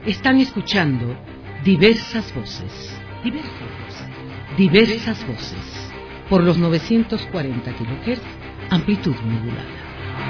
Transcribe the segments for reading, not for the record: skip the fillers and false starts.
Están escuchando diversas voces, diversas voces, por los 940 kHz, amplitud modulada.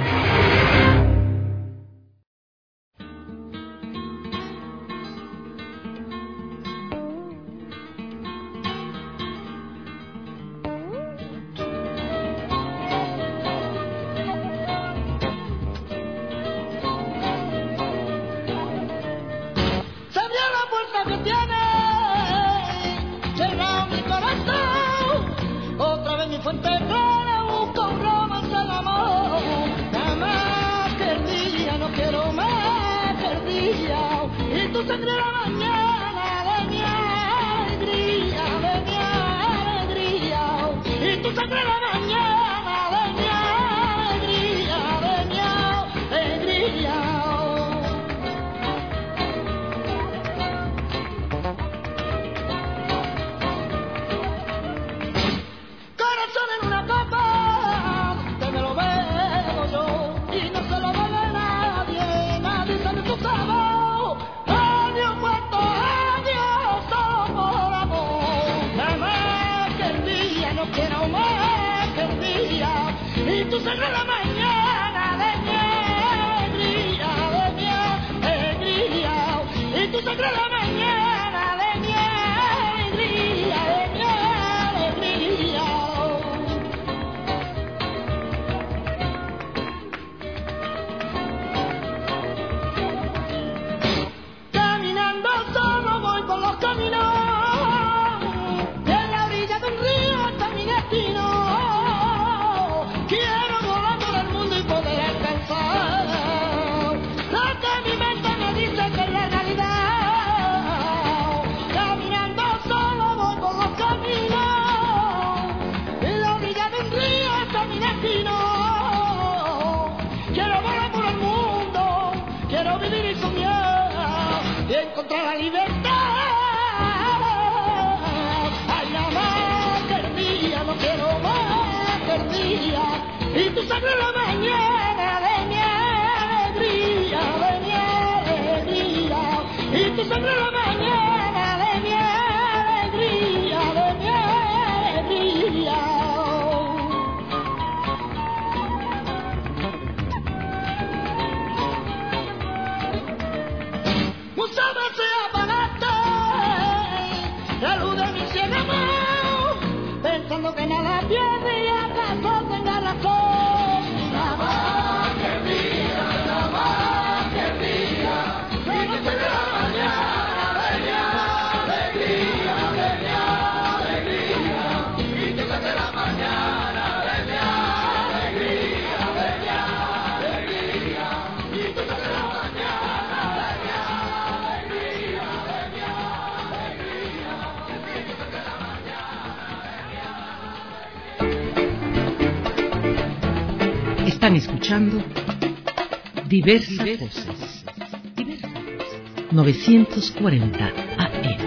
Están escuchando diversas voces, 940 AM.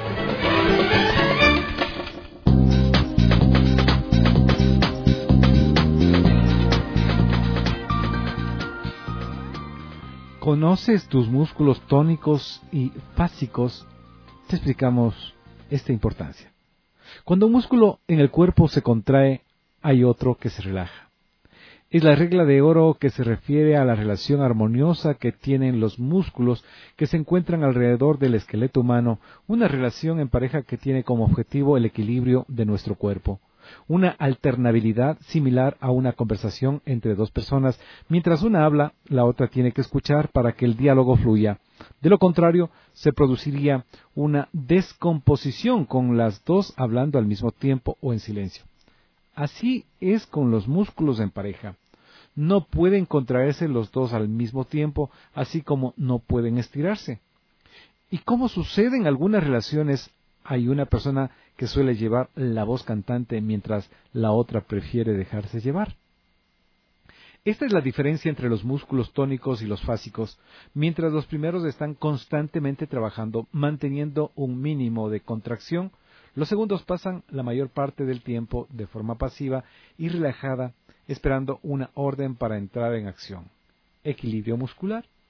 ¿Conoces tus músculos tónicos y fásicos? Te explicamos esta importancia. Cuando un músculo en el cuerpo se contrae, hay otro que se relaja. Es la regla de oro que se refiere a la relación armoniosa que tienen los músculos que se encuentran alrededor del esqueleto humano, una relación en pareja que tiene como objetivo el equilibrio de nuestro cuerpo. Una alternabilidad similar a una conversación entre dos personas. Mientras una habla, la otra tiene que escuchar para que el diálogo fluya. De lo contrario, se produciría una descomposición con las dos hablando al mismo tiempo o en silencio. Así es con los músculos en pareja. No pueden contraerse los dos al mismo tiempo, así como no pueden estirarse. Y como sucede en algunas relaciones, hay una persona que suele llevar la voz cantante mientras la otra prefiere dejarse llevar. Esta es la diferencia entre los músculos tónicos y los fásicos. Mientras los primeros están constantemente trabajando, manteniendo un mínimo de contracción, los segundos pasan la mayor parte del tiempo de forma pasiva y relajada, esperando una orden para entrar en acción. Equilibrio muscular.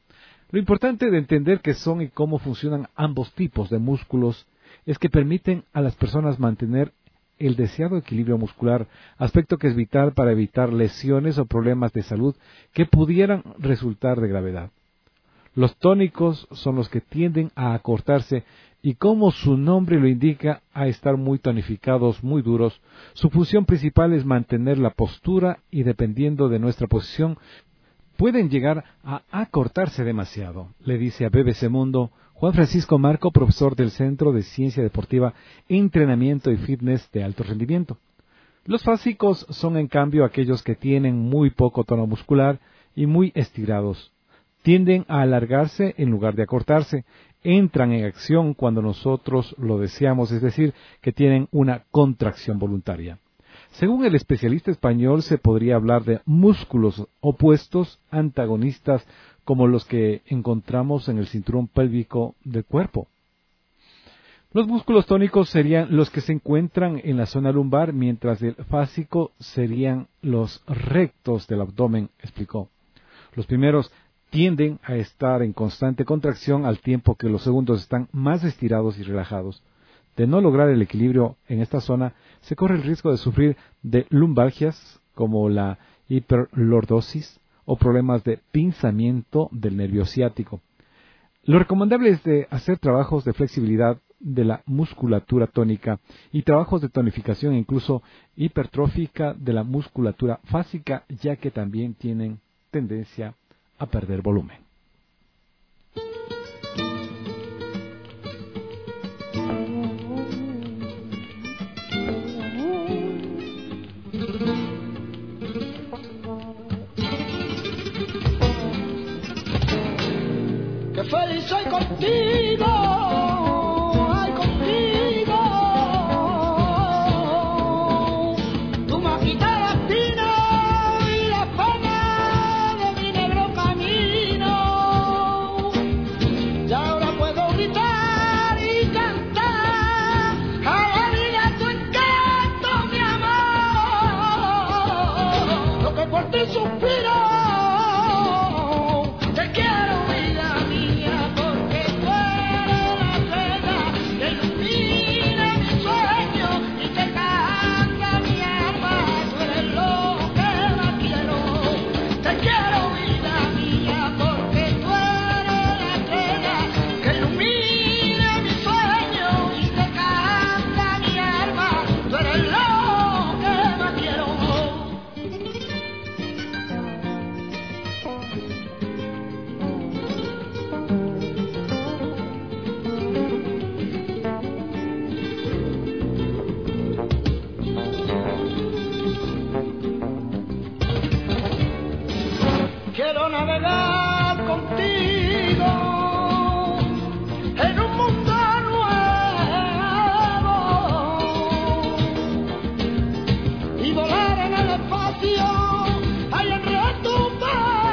Lo importante de entender qué son y cómo funcionan ambos tipos de músculos es que permiten a las personas mantener el deseado equilibrio muscular, aspecto que es vital para evitar lesiones o problemas de salud que pudieran resultar de gravedad. Los tónicos son los que tienden a acortarse y, como su nombre lo indica, a estar muy tonificados, muy duros. Su función principal es mantener la postura y, dependiendo de nuestra posición, pueden llegar a acortarse demasiado, le dice a BBC Mundo Juan Francisco Marco, profesor del Centro de Ciencia Deportiva, Entrenamiento y Fitness de Alto Rendimiento. Los fásicos son, en cambio, aquellos que tienen muy poco tono muscular y muy estirados. Tienden a alargarse en lugar de acortarse. Entran en acción cuando nosotros lo deseamos, es decir, que tienen una contracción voluntaria. Según el especialista español, se podría hablar de músculos opuestos, antagonistas, como los que encontramos en el cinturón pélvico del cuerpo. Los músculos tónicos serían los que se encuentran en la zona lumbar, mientras el fásico serían los rectos del abdomen, explicó. Los primeros tienden a estar en constante contracción al tiempo que los segundos están más estirados y relajados. De no lograr el equilibrio en esta zona, se corre el riesgo de sufrir de lumbalgias como la hiperlordosis o problemas de pinzamiento del nervio ciático. Lo recomendable es de hacer trabajos de flexibilidad de la musculatura tónica y trabajos de tonificación e incluso hipertrófica de la musculatura fásica, ya que también tienen tendencia a perder volumen. ¡Qué feliz soy contigo! ¡Ay, contigo! Tú me has quitado la espina y la pena de mi negro camino. Y ahora puedo gritar y cantar a la vida tu encanto, mi amor. Lo que por ti suspiro. Quiero navegar contigo en un mundo nuevo y volar en el espacio ahí en retumbar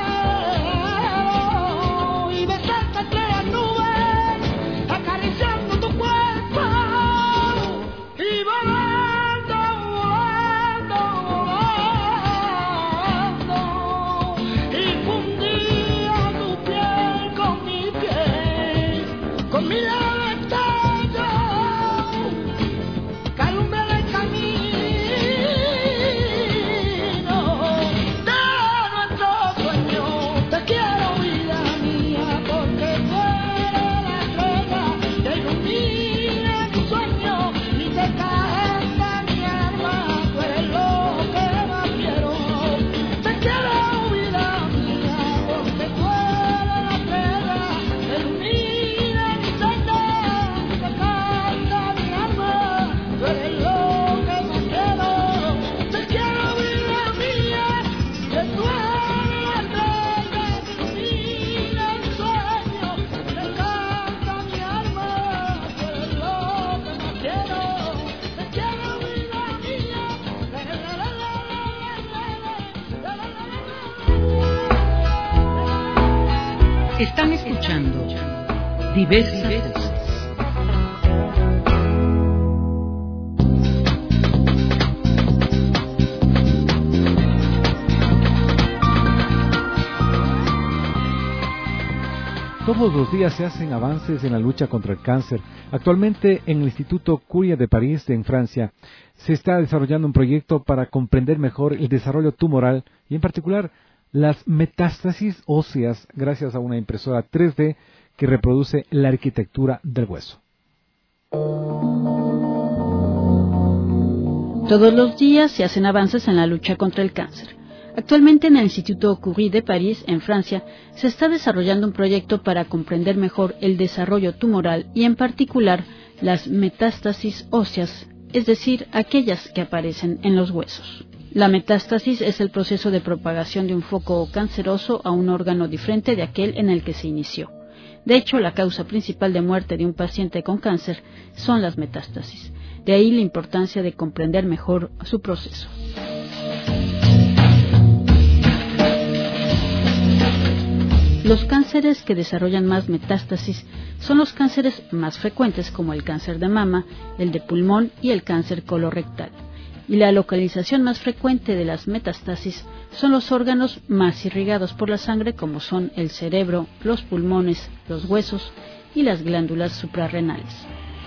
y besarte entre las nubes acariciando tu cuerpo y volando, volando, volando. Con mi lado extraño, que alumbra el camino de nuestro sueño. Te quiero, vida mía, porque tú eres la estrella que ilumina mi sueño y te canta mi alma. Tú eres lo que más quiero. Te quiero, vida mía, porque tú eres la estrella que ilumina. Están escuchando Diversas Voces. Todos los días se hacen avances en la lucha contra el cáncer. Actualmente, en el Instituto Curie de París, en Francia, se está desarrollando un proyecto para comprender mejor el desarrollo tumoral y, en particular, las metástasis óseas gracias a una impresora 3D que reproduce la arquitectura del hueso. Todos los días se hacen avances en la lucha contra el cáncer. Actualmente en el Instituto Curie de París, en Francia, se está desarrollando un proyecto para comprender mejor el desarrollo tumoral y, en particular, las metástasis óseas, es decir, aquellas que aparecen en los huesos. La metástasis es el proceso de propagación de un foco canceroso a un órgano diferente de aquel en el que se inició. De hecho, la causa principal de muerte de un paciente con cáncer son las metástasis. De ahí la importancia de comprender mejor su proceso. Los cánceres que desarrollan más metástasis son los cánceres más frecuentes, como el cáncer de mama, el de pulmón y el cáncer colorectal. Y la localización más frecuente de las metástasis son los órganos más irrigados por la sangre, como son el cerebro, los pulmones, los huesos y las glándulas suprarrenales.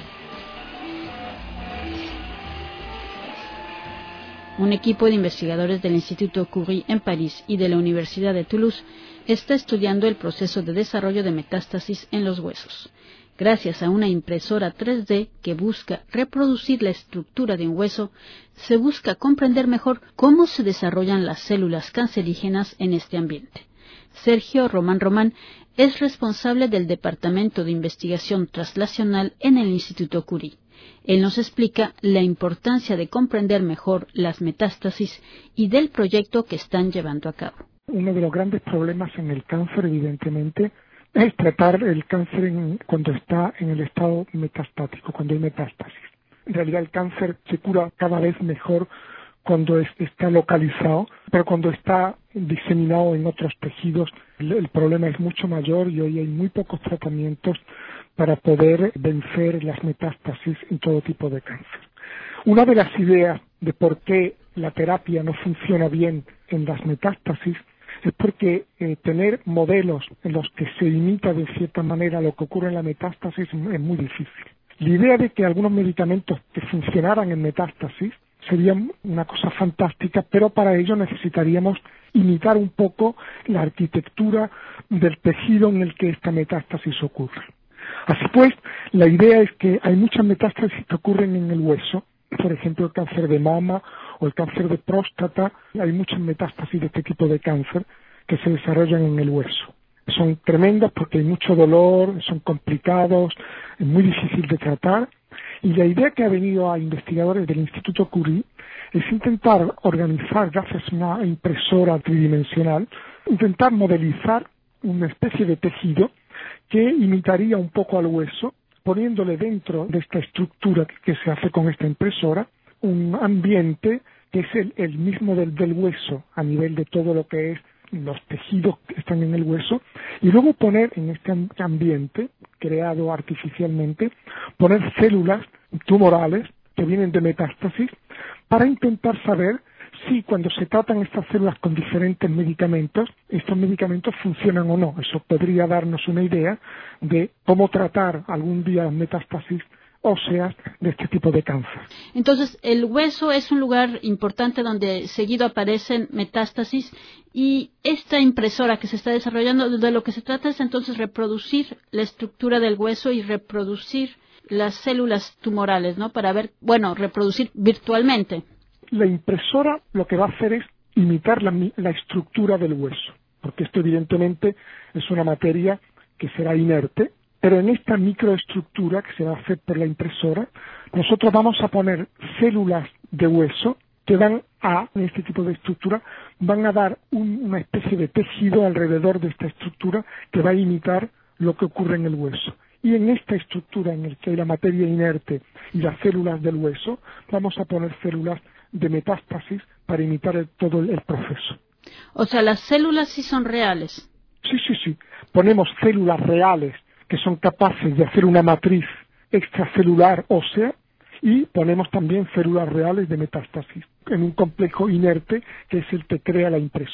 Un equipo de investigadores del Instituto Curie en París y de la Universidad de Toulouse está estudiando el proceso de desarrollo de metástasis en los huesos. Gracias a una impresora 3D que busca reproducir la estructura de un hueso, se busca comprender mejor cómo se desarrollan las células cancerígenas en este ambiente. Sergio Román es responsable del Departamento de Investigación Translacional en el Instituto Curie. Él nos explica la importancia de comprender mejor las metástasis y del proyecto que están llevando a cabo. Uno de los grandes problemas en el cáncer, evidentemente, es tratar el cáncer cuando está en el estado metastático, cuando hay metástasis. En realidad el cáncer se cura cada vez mejor cuando está localizado, pero cuando está diseminado en otros tejidos, el problema es mucho mayor y hoy hay muy pocos tratamientos para poder vencer las metástasis en todo tipo de cáncer. Una de las ideas de por qué la terapia no funciona bien en las metástasis es porque tener modelos en los que se imita de cierta manera lo que ocurre en la metástasis es muy difícil. La idea de que algunos medicamentos que funcionaran en metástasis sería una cosa fantástica, pero para ello necesitaríamos imitar un poco la arquitectura del tejido en el que esta metástasis ocurre. Así pues, la idea es que hay muchas metástasis que ocurren en el hueso, por ejemplo el cáncer de mama o el cáncer de próstata, hay muchas metástasis de este tipo de cáncer que se desarrollan en el hueso. Son tremendas porque hay mucho dolor, son complicados, es muy difícil de tratar. Y la idea que ha venido a investigadores del Instituto Curie es intentar organizar, gracias a una impresora tridimensional, intentar modelizar una especie de tejido que imitaría un poco al hueso, poniéndole dentro de esta estructura que se hace con esta impresora un ambiente que es el mismo del hueso a nivel de todo lo que es los tejidos que están en el hueso, y luego poner en este ambiente creado artificialmente, poner células tumorales que vienen de metástasis para intentar saber si cuando se tratan estas células con diferentes medicamentos, estos medicamentos funcionan o no. Eso podría darnos una idea de cómo tratar algún día metástasis óseas de este tipo de cáncer. Entonces, el hueso es un lugar importante donde seguido aparecen metástasis, y esta impresora que se está desarrollando, de lo que se trata es entonces reproducir la estructura del hueso y reproducir las células tumorales, ¿no? Para ver, reproducir virtualmente. La impresora lo que va a hacer es imitar la estructura del hueso, porque esto evidentemente es una materia que será inerte, pero en esta microestructura que se va a hacer por la impresora, nosotros vamos a poner células de hueso que en este tipo de estructura, van a dar una especie de tejido alrededor de esta estructura que va a imitar lo que ocurre en el hueso. Y en esta estructura en la que hay la materia inerte y las células del hueso, vamos a poner células de metástasis para imitar todo el proceso. O sea, las células sí son reales. Sí. Ponemos células reales que son capaces de hacer una matriz extracelular ósea, y ponemos también células reales de metástasis en un complejo inerte que es el que crea la impresora.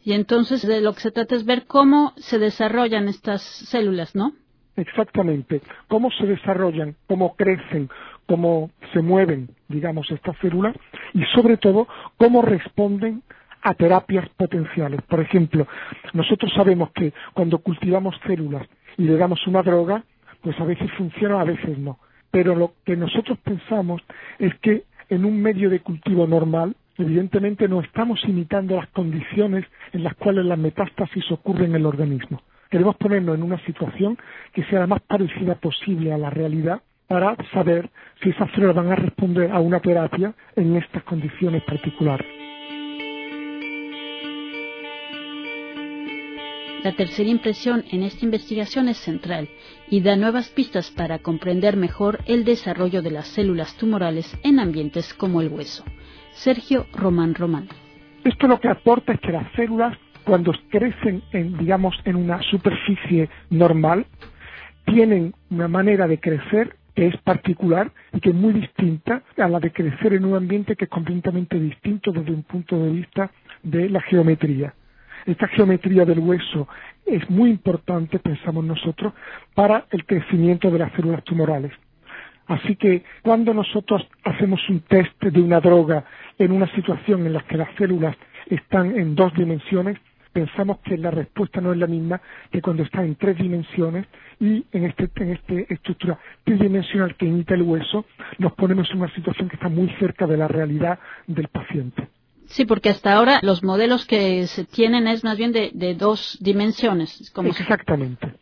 Y entonces de lo que se trata es ver cómo se desarrollan estas células, ¿no? Exactamente. Cómo se desarrollan, cómo crecen, cómo se mueven, digamos, estas células y sobre todo cómo responden a terapias potenciales. Por ejemplo, nosotros sabemos que cuando cultivamos células y le damos una droga, pues a veces funciona, a veces no. Pero lo que nosotros pensamos es que en un medio de cultivo normal, evidentemente no estamos imitando las condiciones en las cuales las metástasis ocurren en el organismo. Queremos ponernos en una situación que sea la más parecida posible a la realidad para saber si esas células van a responder a una terapia en estas condiciones particulares. La tercera impresión en esta investigación es central y da nuevas pistas para comprender mejor el desarrollo de las células tumorales en ambientes como el hueso. Sergio Román Román. Esto lo que aporta es que las células, cuando crecen en una superficie normal, tienen una manera de crecer que es particular y que es muy distinta a la de crecer en un ambiente que es completamente distinto desde un punto de vista de la geometría. Esta geometría del hueso es muy importante, pensamos nosotros, para el crecimiento de las células tumorales. Así que cuando nosotros hacemos un test de una droga en una situación en la que las células están en 2 dimensiones, pensamos que la respuesta no es la misma que cuando está en 3 dimensiones y en esta estructura tridimensional que imita el hueso, nos ponemos en una situación que está muy cerca de la realidad del paciente. Sí, porque hasta ahora los modelos que se tienen es más bien de 2 dimensiones. Exactamente.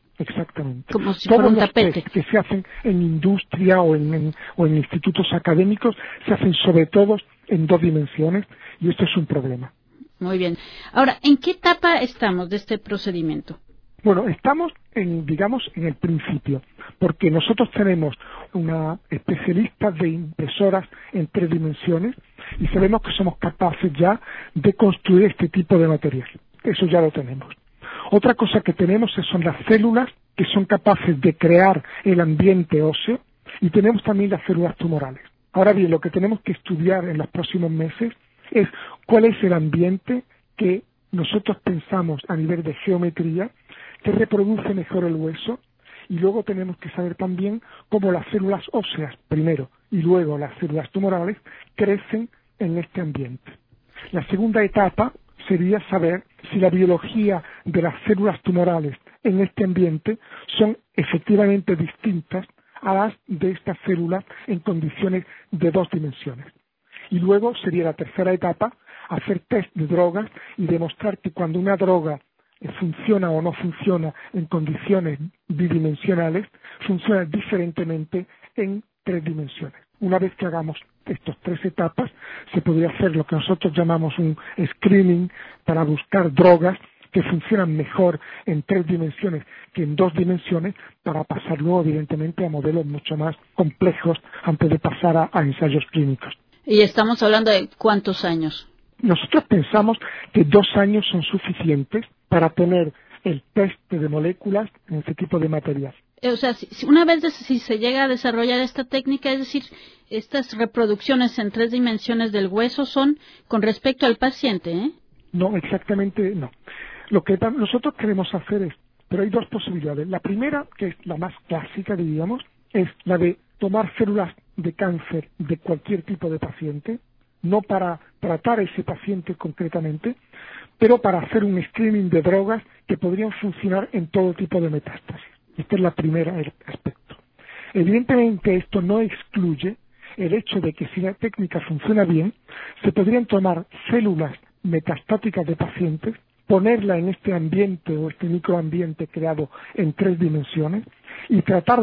Como si Todos fuera un los tapete. test que se hacen en industria o en institutos académicos se hacen sobre todo en 2 dimensiones y esto es un problema. Muy bien. Ahora, ¿en qué etapa estamos de este procedimiento? Bueno, estamos en el principio, porque nosotros tenemos una especialista de impresoras en 3 dimensiones y sabemos que somos capaces ya de construir este tipo de material. Eso ya lo tenemos. Otra cosa que tenemos son las células que son capaces de crear el ambiente óseo y tenemos también las células tumorales. Ahora bien, lo que tenemos que estudiar en los próximos meses es cuál es el ambiente que nosotros pensamos a nivel de geometría que reproduce mejor el hueso y luego tenemos que saber también cómo las células óseas primero y luego las células tumorales crecen en este ambiente. La segunda etapa sería saber si la biología de las células tumorales en este ambiente son efectivamente distintas a las de estas células en condiciones de 2 dimensiones. Y luego sería la tercera etapa, hacer test de drogas y demostrar que cuando una droga funciona o no funciona en condiciones bidimensionales, funciona diferentemente en 3 dimensiones. Una vez que hagamos estas 3 etapas, se podría hacer lo que nosotros llamamos un screening para buscar drogas que funcionan mejor en 3 dimensiones que en 2 dimensiones para pasar luego, evidentemente, a modelos mucho más complejos antes de pasar a ensayos clínicos. ¿Y estamos hablando de cuántos años? Nosotros pensamos que 2 años son suficientes para tener el test de moléculas en este tipo de material. O sea, una vez si se llega a desarrollar esta técnica, es decir, estas reproducciones en 3 dimensiones del hueso son con respecto al paciente, ¿eh? No, exactamente no. Lo que nosotros queremos hacer es, pero hay 2 posibilidades. La primera, que es la más clásica, diríamos, es la de tomar células de cáncer de cualquier tipo de paciente, no para tratar a ese paciente concretamente, pero para hacer un screening de drogas que podrían funcionar en todo tipo de metástasis. Este es el primer aspecto. Evidentemente esto no excluye el hecho de que si la técnica funciona bien, se podrían tomar células metastáticas de pacientes, ponerla en este ambiente o este microambiente creado en 3 dimensiones y tratar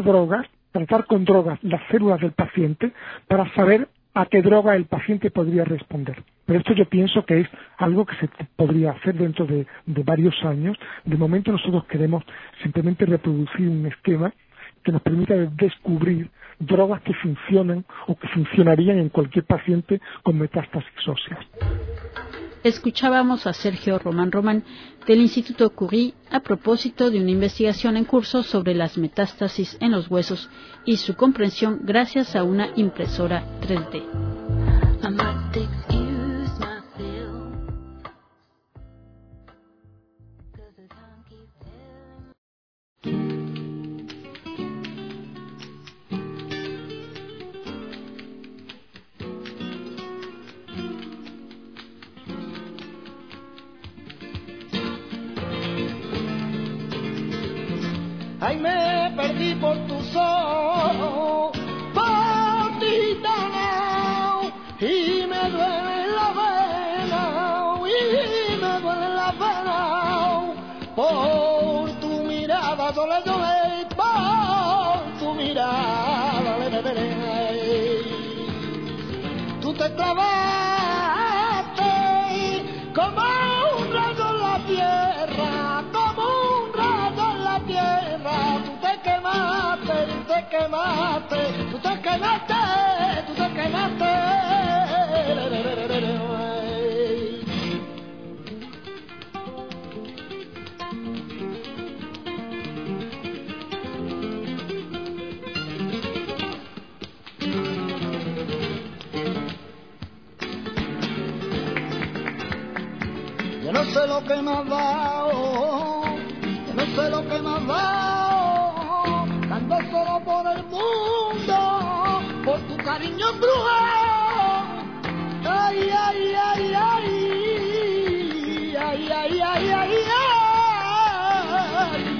con drogas las células del paciente para saber a qué droga el paciente podría responder. Pero esto yo pienso que es algo que se podría hacer dentro de varios años. De momento nosotros queremos simplemente reproducir un esquema que nos permita descubrir drogas que funcionan o que funcionarían en cualquier paciente con metástasis óseas. Escuchábamos a Sergio Román Román del Instituto Curie a propósito de una investigación en curso sobre las metástasis en los huesos y su comprensión gracias a una impresora 3D. ay me perdí por tus ojos, por ti tanao, y me duele la pena, y me duele la pena, por tu mirada, dole, dole, por tu mirada, le, le, le, tú te clavaste como un rayo en la tierra, como un rayo en la tierra, tú te quemaste, tú te quemaste, tú te quemaste, tú te quemaste. Yo no sé lo que me has dado, yo no sé lo que me has dado, ando solo por el mundo, por tu cariño embrujado. Ay, ay, ay, ay, ay, ay, ay, ay, ay.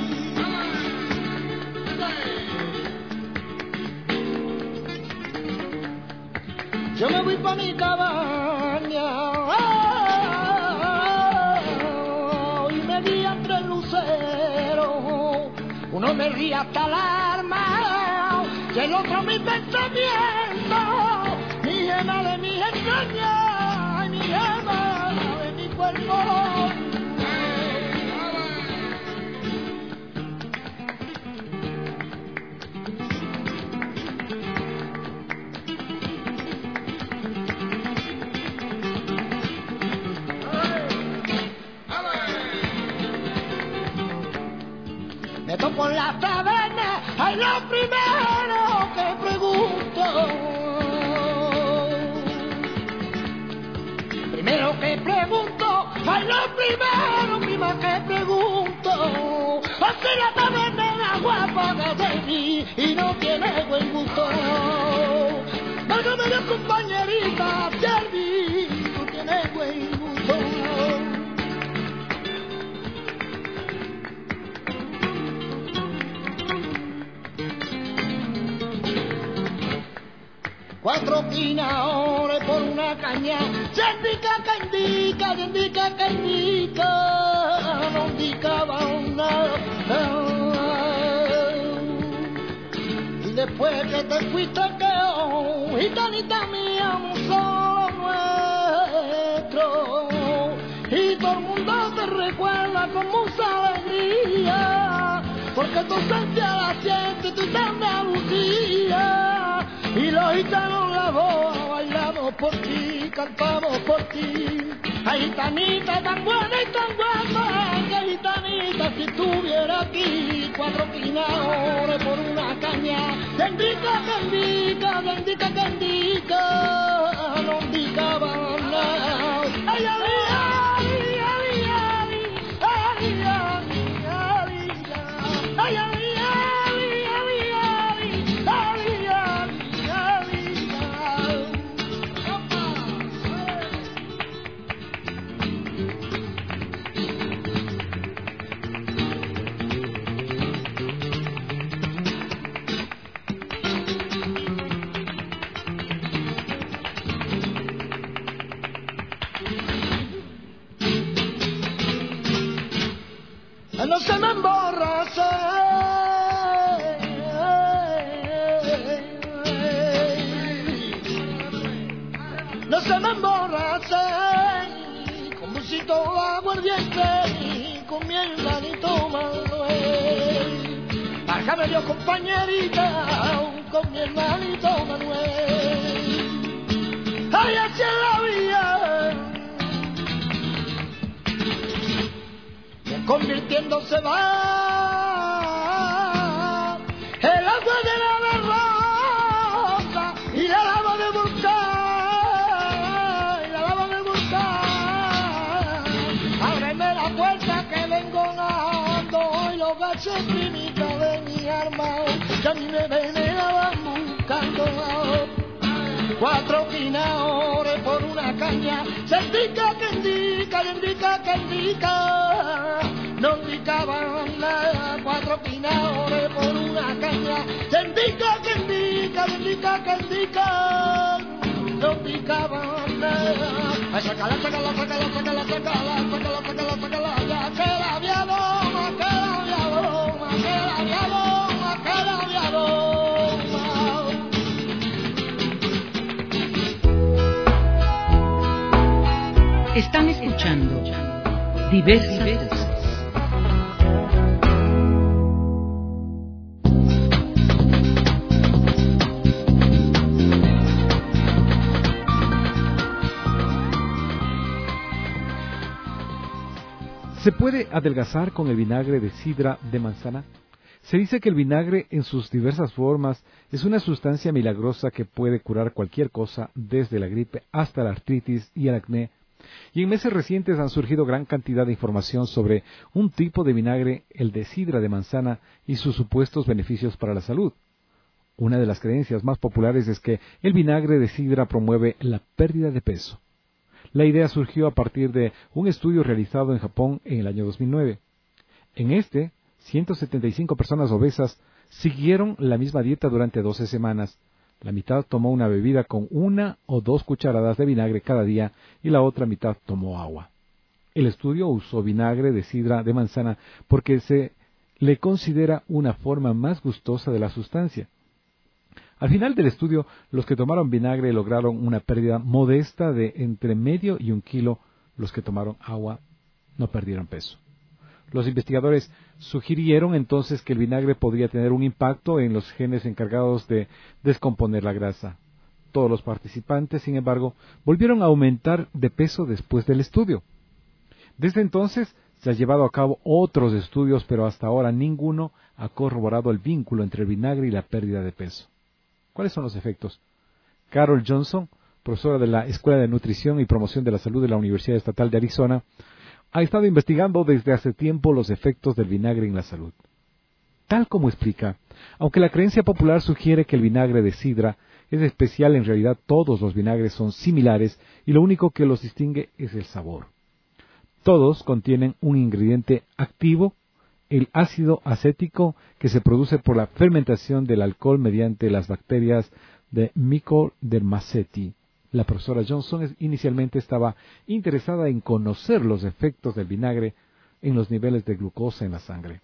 Yo me voy pa' mi cabaña, entre luceros, uno me ríe hasta el alma y el otro mi pensamiento, mi gema de mi entraña, y mi gema de mi cuerpo. Me topo en la taberna, ay, lo primero que pregunto. Primero que pregunto, ay, lo primero que pregunto. Así la taberna era guapa de mí y no tiene buen gusto. Válgame Dios, compañerita, Jerry, tú tienes buen gusto. 4 quinaores por una caña, se indica que indica, se indica que indica, no indicaba nada. Y después que te fuiste quedó, gitanita mía, un solo nuestro, y todo el mundo te recuerda con mucha alegría, porque tu ausencia la sientes, tú te Andalucía. Y los gitanos la boa bailamos por ti, cantamos por ti. Ay, gitanita tan buena y tan guapa, que gitanita si estuviera aquí. 4 quinaores por una caña, que indica, que indica, que indica, que indica, no indicaba nada. Ay, ay, ay, ay, ay, ay, ay, ay, ay, ay. No se me emborrace, no se me emborrace, con busito aguardiente, con mi hermanito Manuel. Bájame Dios, compañerita, con mi hermanito Manuel. Ay, así es la vida, convirtiéndose va el agua de la roca y la lava de volcán, y la lava de volcán. Ábreme la puerta que vengo nadando y los gases primitos de mi alma que a mí me venenaban buscando. 4 quinaores por una caña, se indica, que indica, que indica, que indica, no picaban cuatro pinaores por una caña. Se indica, que indica, indica, que indica, no picaban nada. Sácala, sácala, sácala, sácala, sácala, sácala, sácala, sácala, ya que la había loma, que la había loma, que la había loma, que la había loma. Están escuchando Diversas Voces. ¿Se puede adelgazar con el vinagre de sidra de manzana? Se dice que el vinagre en sus diversas formas es una sustancia milagrosa que puede curar cualquier cosa, desde la gripe hasta la artritis y el acné. Y en meses recientes han surgido gran cantidad de información sobre un tipo de vinagre, el de sidra de manzana, y sus supuestos beneficios para la salud. Una de las creencias más populares es que el vinagre de sidra promueve la pérdida de peso. La idea surgió a partir de un estudio realizado en Japón en el año 2009. En este, 175 personas obesas siguieron la misma dieta durante 12 semanas. La mitad tomó una bebida con 1 o 2 cucharadas de vinagre cada día y la otra mitad tomó agua. El estudio usó vinagre de sidra de manzana porque se le considera una forma más gustosa de la sustancia. Al final del estudio, los que tomaron vinagre lograron una pérdida modesta de entre medio y 1 kilo. Los que tomaron agua no perdieron peso. Los investigadores sugirieron entonces que el vinagre podría tener un impacto en los genes encargados de descomponer la grasa. Todos los participantes, sin embargo, volvieron a aumentar de peso después del estudio. Desde entonces se han llevado a cabo otros estudios, pero hasta ahora ninguno ha corroborado el vínculo entre el vinagre y la pérdida de peso. ¿Cuáles son los efectos? Carol Johnson, profesora de la Escuela de Nutrición y Promoción de la Salud de la Universidad Estatal de Arizona, ha estado investigando desde hace tiempo los efectos del vinagre en la salud. Tal como explica, aunque la creencia popular sugiere que el vinagre de sidra es especial, en realidad todos los vinagres son similares y lo único que los distingue es el sabor. Todos contienen un ingrediente activo, el ácido acético, que se produce por la fermentación del alcohol mediante las bacterias de Mycobacterium. La profesora Johnson inicialmente estaba interesada en conocer los efectos del vinagre en los niveles de glucosa en la sangre.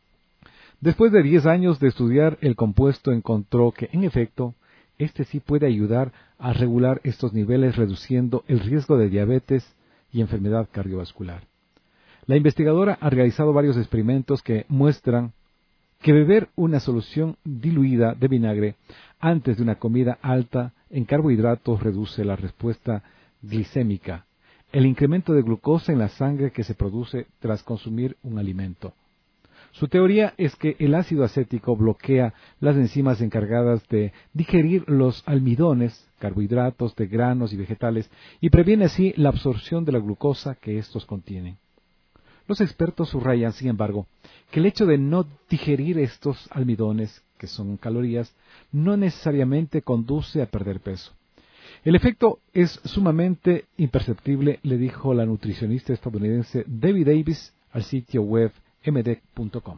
Después de 10 años de estudiar el compuesto, encontró que, en efecto, este sí puede ayudar a regular estos niveles, reduciendo el riesgo de diabetes y enfermedad cardiovascular. La investigadora ha realizado varios experimentos que muestran que beber una solución diluida de vinagre antes de una comida alta en carbohidratos reduce la respuesta glicémica, el incremento de glucosa en la sangre que se produce tras consumir un alimento. Su teoría es que el ácido acético bloquea las enzimas encargadas de digerir los almidones, carbohidratos de granos y vegetales, y previene así la absorción de la glucosa que estos contienen. Los expertos subrayan, sin embargo, que el hecho de no digerir estos almidones, que son calorías, no necesariamente conduce a perder peso. El efecto es sumamente imperceptible, le dijo la nutricionista estadounidense Debbie Davis al sitio web mdec.com.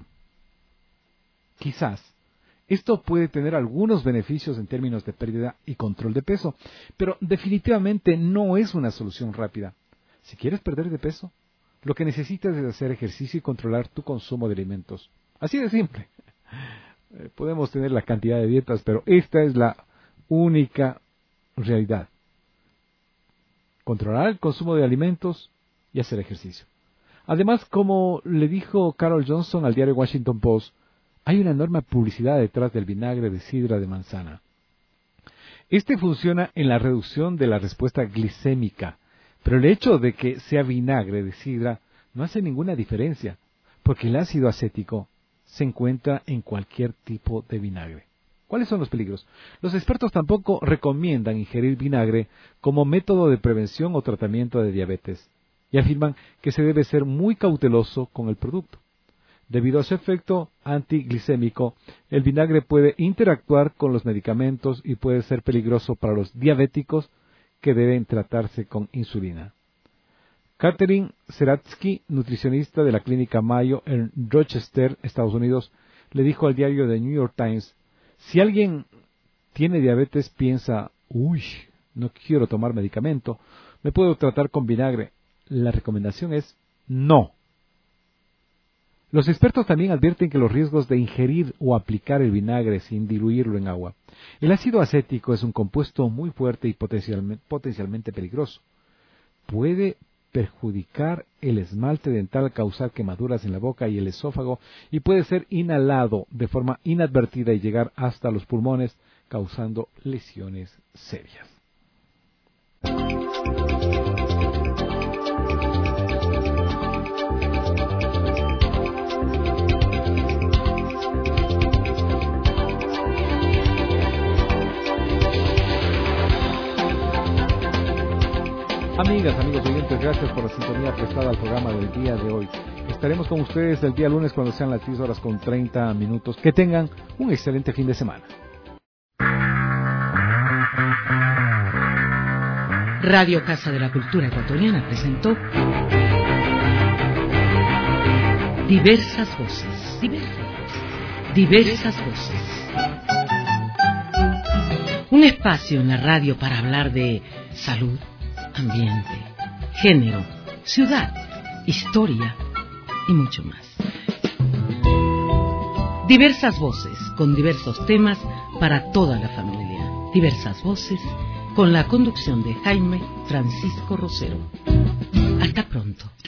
Quizás esto puede tener algunos beneficios en términos de pérdida y control de peso, pero definitivamente no es una solución rápida. Si quieres perder de peso, lo que necesitas es hacer ejercicio y controlar tu consumo de alimentos. Así de simple. Podemos tener la cantidad de dietas, pero esta es la única realidad. Controlar el consumo de alimentos y hacer ejercicio. Además, como le dijo Carol Johnson al diario Washington Post, hay una enorme publicidad detrás del vinagre de sidra de manzana. Este funciona en la reducción de la respuesta glicémica, pero el hecho de que sea vinagre de sidra no hace ninguna diferencia, porque el ácido acético se encuentra en cualquier tipo de vinagre. ¿Cuáles son los peligros? Los expertos tampoco recomiendan ingerir vinagre como método de prevención o tratamiento de diabetes, y afirman que se debe ser muy cauteloso con el producto. Debido a su efecto antiglicémico, el vinagre puede interactuar con los medicamentos y puede ser peligroso para los diabéticos que deben tratarse con insulina. Catherine Seratsky, nutricionista de la clínica Mayo en Rochester, Estados Unidos, le dijo al diario The New York Times, si alguien tiene diabetes piensa, uy, no quiero tomar medicamento, me puedo tratar con vinagre. La recomendación es no. Los expertos también advierten que los riesgos de ingerir o aplicar el vinagre sin diluirlo en agua. El ácido acético es un compuesto muy fuerte y potencialmente peligroso. Puede perjudicar el esmalte dental, causar quemaduras en la boca y el esófago y puede ser inhalado de forma inadvertida y llegar hasta los pulmones, causando lesiones serias. Amigas, amigos oyentes, gracias por la sintonía prestada al programa del día de hoy. Estaremos con ustedes el día lunes cuando sean las 10:30. Que tengan un excelente fin de semana. Radio Casa de la Cultura Ecuatoriana presentó Diversas Voces. Diversas Voces. Un espacio en la radio para hablar de salud, ambiente, género, ciudad, historia y mucho más. Diversas voces con diversos temas para toda la familia. Diversas voces con la conducción de Jaime Francisco Rosero. Hasta pronto.